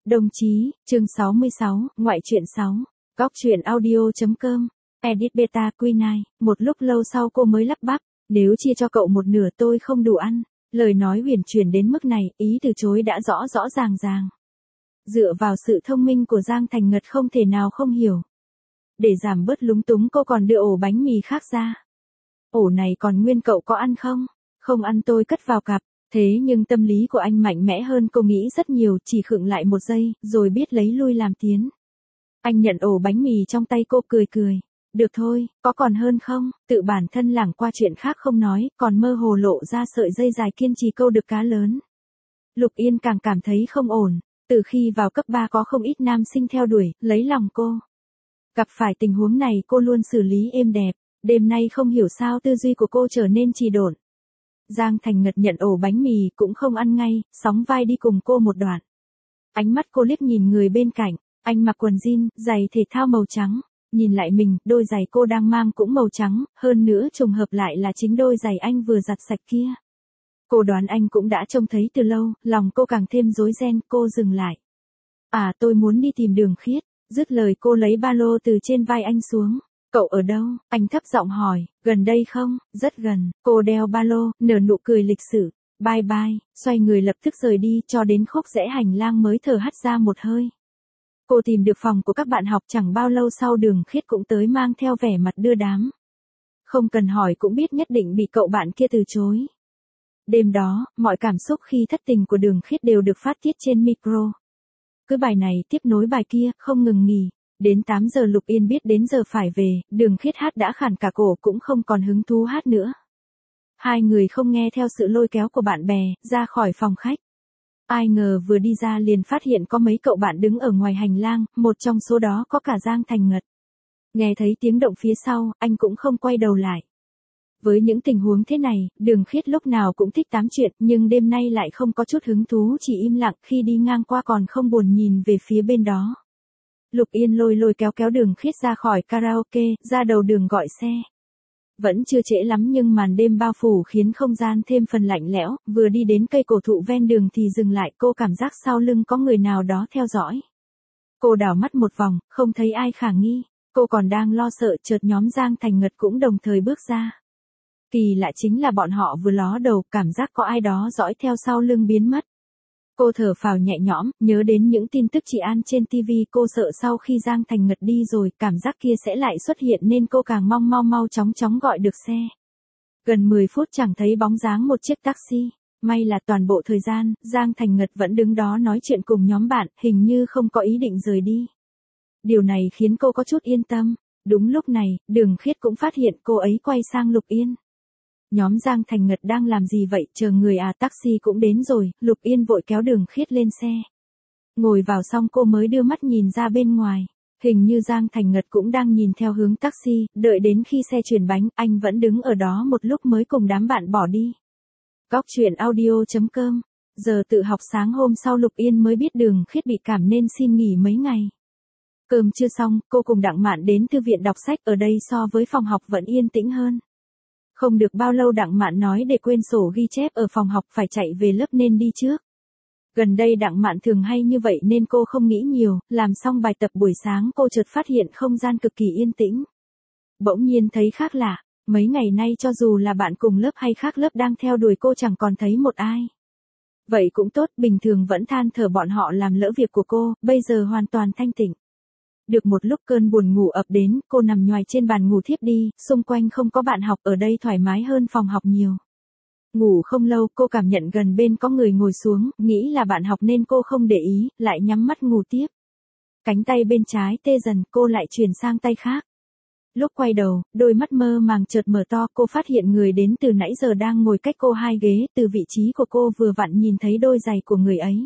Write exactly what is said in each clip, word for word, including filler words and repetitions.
Đồng chí, chương sáu mươi sáu, ngoại truyện sáu, góc truyện audio.com, edit beta quy nine, một lúc lâu sau cô mới lắp bắp, nếu chia cho cậu một nửa tôi không đủ ăn, lời nói huyền chuyển đến mức này, ý từ chối đã rõ rõ ràng ràng. Dựa vào sự thông minh của Giang Thành Ngật không thể nào không hiểu. Để giảm bớt lúng túng cô còn đưa ổ bánh mì khác ra. Ổ này còn nguyên cậu có ăn không? Không ăn tôi cất vào cặp. Thế nhưng tâm lý của anh mạnh mẽ hơn cô nghĩ rất nhiều, chỉ khựng lại một giây, rồi biết lấy lui làm tiến. Anh nhận ổ bánh mì trong tay cô cười cười. Được thôi, có còn hơn không? Tự bản thân lảng qua chuyện khác không nói, còn mơ hồ lộ ra sợi dây dài kiên trì câu được cá lớn. Lục Yên càng cảm thấy không ổn. Từ khi vào cấp ba có không ít nam sinh theo đuổi, lấy lòng cô. Gặp phải tình huống này cô luôn xử lý êm đẹp. Đêm nay không hiểu sao tư duy của cô trở nên trì độn. Giang Thành Ngật nhận ổ bánh mì cũng không ăn ngay, sóng vai đi cùng cô một đoạn. Ánh mắt cô liếc nhìn người bên cạnh, anh mặc quần jean, giày thể thao màu trắng. Nhìn lại mình, đôi giày cô đang mang cũng màu trắng, hơn nữa trùng hợp lại là chính đôi giày anh vừa giặt sạch kia. Cô đoán anh cũng đã trông thấy từ lâu, lòng cô càng thêm rối ren, cô dừng lại. À tôi muốn đi tìm Đường Khiết, dứt lời cô lấy ba lô từ trên vai anh xuống. Cậu ở đâu? Anh thấp giọng hỏi, gần đây không? Rất gần, cô đeo ba lô, nở nụ cười lịch sự. Bye bye, xoay người lập tức rời đi cho đến khúc rẽ hành lang mới thở hắt ra một hơi. Cô tìm được phòng của các bạn học chẳng bao lâu sau Đường Khiết cũng tới mang theo vẻ mặt đưa đám. Không cần hỏi cũng biết nhất định bị cậu bạn kia từ chối. Đêm đó, mọi cảm xúc khi thất tình của Đường Khiết đều được phát tiết trên micro. Cứ bài này tiếp nối bài kia, không ngừng nghỉ. Đến tám giờ Lục Yên biết đến giờ phải về, Đường Khiết hát đã khản cả cổ cũng không còn hứng thú hát nữa. Hai người không nghe theo sự lôi kéo của bạn bè, ra khỏi phòng khách. Ai ngờ vừa đi ra liền phát hiện có mấy cậu bạn đứng ở ngoài hành lang, một trong số đó có cả Giang Thành Ngật. Nghe thấy tiếng động phía sau, anh cũng không quay đầu lại. Với những tình huống thế này, Đường Khiết lúc nào cũng thích tám chuyện, nhưng đêm nay lại không có chút hứng thú, chỉ im lặng, khi đi ngang qua còn không buồn nhìn về phía bên đó. Lục Yên lôi lôi kéo kéo Đường Khiết ra khỏi karaoke, ra đầu đường gọi xe. Vẫn chưa trễ lắm nhưng màn đêm bao phủ khiến không gian thêm phần lạnh lẽo, vừa đi đến cây cổ thụ ven đường thì dừng lại, cô cảm giác sau lưng có người nào đó theo dõi. Cô đảo mắt một vòng, không thấy ai khả nghi, cô còn đang lo sợ chợt nhóm Giang Thành Ngật cũng đồng thời bước ra. Kỳ lạ chính là bọn họ vừa ló đầu, cảm giác có ai đó dõi theo sau lưng biến mất. Cô thở phào nhẹ nhõm, nhớ đến những tin tức chị An trên ti vi, cô sợ sau khi Giang Thành Ngật đi rồi, cảm giác kia sẽ lại xuất hiện nên cô càng mong mau mau chóng chóng gọi được xe. Gần mười phút chẳng thấy bóng dáng một chiếc taxi, may là toàn bộ thời gian, Giang Thành Ngật vẫn đứng đó nói chuyện cùng nhóm bạn, hình như không có ý định rời đi. Điều này khiến cô có chút yên tâm. Đúng lúc này, Đường Khiết cũng phát hiện cô ấy quay sang Lục Yên. Nhóm Giang Thành Ngật đang làm gì vậy, chờ người à, taxi cũng đến rồi. Lục Yên vội kéo Đường Khiết lên xe. Ngồi vào xong cô mới đưa mắt nhìn ra bên ngoài. Hình như Giang Thành Ngật cũng đang nhìn theo hướng taxi, đợi đến khi xe chuyển bánh, anh vẫn đứng ở đó một lúc mới cùng đám bạn bỏ đi. Góc truyện audio.com. Giờ tự học sáng hôm sau Lục Yên mới biết Đường Khiết bị cảm nên xin nghỉ mấy ngày. Cơm chưa xong, cô cùng Đặng Mạn đến thư viện đọc sách, ở đây so với phòng học vẫn yên tĩnh hơn. Không được bao lâu Đặng Mạn nói để quên sổ ghi chép ở phòng học, phải chạy về lớp nên đi trước. Gần đây Đặng Mạn thường hay như vậy nên cô không nghĩ nhiều, làm xong bài tập buổi sáng cô chợt phát hiện không gian cực kỳ yên tĩnh. Bỗng nhiên thấy khác lạ, mấy ngày nay cho dù là bạn cùng lớp hay khác lớp đang theo đuổi cô chẳng còn thấy một ai. Vậy cũng tốt, bình thường vẫn than thở bọn họ làm lỡ việc của cô, bây giờ hoàn toàn thanh tịnh. Được một lúc cơn buồn ngủ ập đến, cô nằm nhoài trên bàn ngủ thiếp đi, xung quanh không có bạn học, ở đây thoải mái hơn phòng học nhiều. Ngủ không lâu, cô cảm nhận gần bên có người ngồi xuống, nghĩ là bạn học nên cô không để ý, lại nhắm mắt ngủ tiếp. Cánh tay bên trái tê dần, cô lại chuyển sang tay khác. Lúc quay đầu, đôi mắt mơ màng chợt mở to, cô phát hiện người đến từ nãy giờ đang ngồi cách cô hai ghế, từ vị trí của cô vừa vặn nhìn thấy đôi giày của người ấy.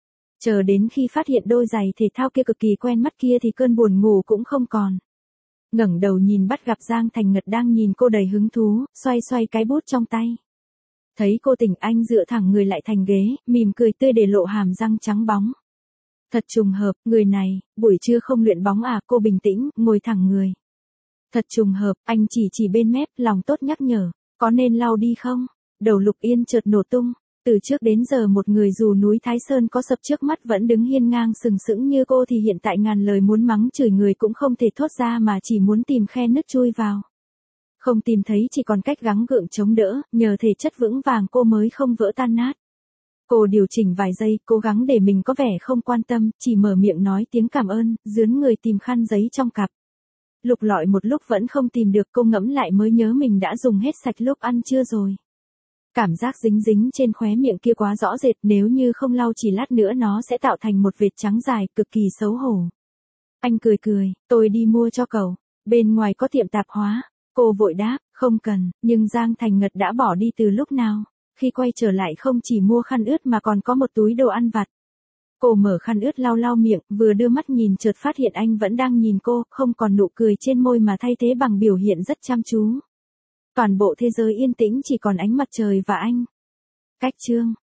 Chờ đến khi phát hiện đôi giày thể thao kia cực kỳ quen mắt kia thì cơn buồn ngủ cũng không còn. Ngẩng đầu nhìn bắt gặp Giang Thành Ngật đang nhìn cô đầy hứng thú, xoay xoay cái bút trong tay. Thấy cô tỉnh anh dựa thẳng người lại thành ghế, mỉm cười tươi để lộ hàm răng trắng bóng. Thật trùng hợp, người này, buổi trưa không luyện bóng à, cô bình tĩnh, ngồi thẳng người. Thật trùng hợp, anh chỉ chỉ bên mép, lòng tốt nhắc nhở, có nên lau đi không? Đầu Lục Yên chợt nổ tung. Từ trước đến giờ một người dù núi Thái Sơn có sập trước mắt vẫn đứng hiên ngang sừng sững như cô thì hiện tại ngàn lời muốn mắng chửi người cũng không thể thốt ra mà chỉ muốn tìm khe nứt chui vào. Không tìm thấy chỉ còn cách gắng gượng chống đỡ, nhờ thể chất vững vàng cô mới không vỡ tan nát. Cô điều chỉnh vài giây, cố gắng để mình có vẻ không quan tâm, chỉ mở miệng nói tiếng cảm ơn, dướn người tìm khăn giấy trong cặp. Lục lọi một lúc vẫn không tìm được, cô ngẫm lại mới nhớ mình đã dùng hết sạch lúc ăn trưa rồi. Cảm giác dính dính trên khóe miệng kia quá rõ rệt, nếu như không lau chỉ lát nữa nó sẽ tạo thành một vệt trắng dài, cực kỳ xấu hổ. Anh cười cười, tôi đi mua cho cậu, bên ngoài có tiệm tạp hóa. Cô vội đáp, không cần, nhưng Giang Thành Ngật đã bỏ đi từ lúc nào. Khi quay trở lại không chỉ mua khăn ướt mà còn có một túi đồ ăn vặt. Cô mở khăn ướt lau lau miệng, vừa đưa mắt nhìn chợt phát hiện anh vẫn đang nhìn cô, không còn nụ cười trên môi mà thay thế bằng biểu hiện rất chăm chú. Toàn bộ thế giới yên tĩnh chỉ còn ánh mặt trời và anh. Cách chương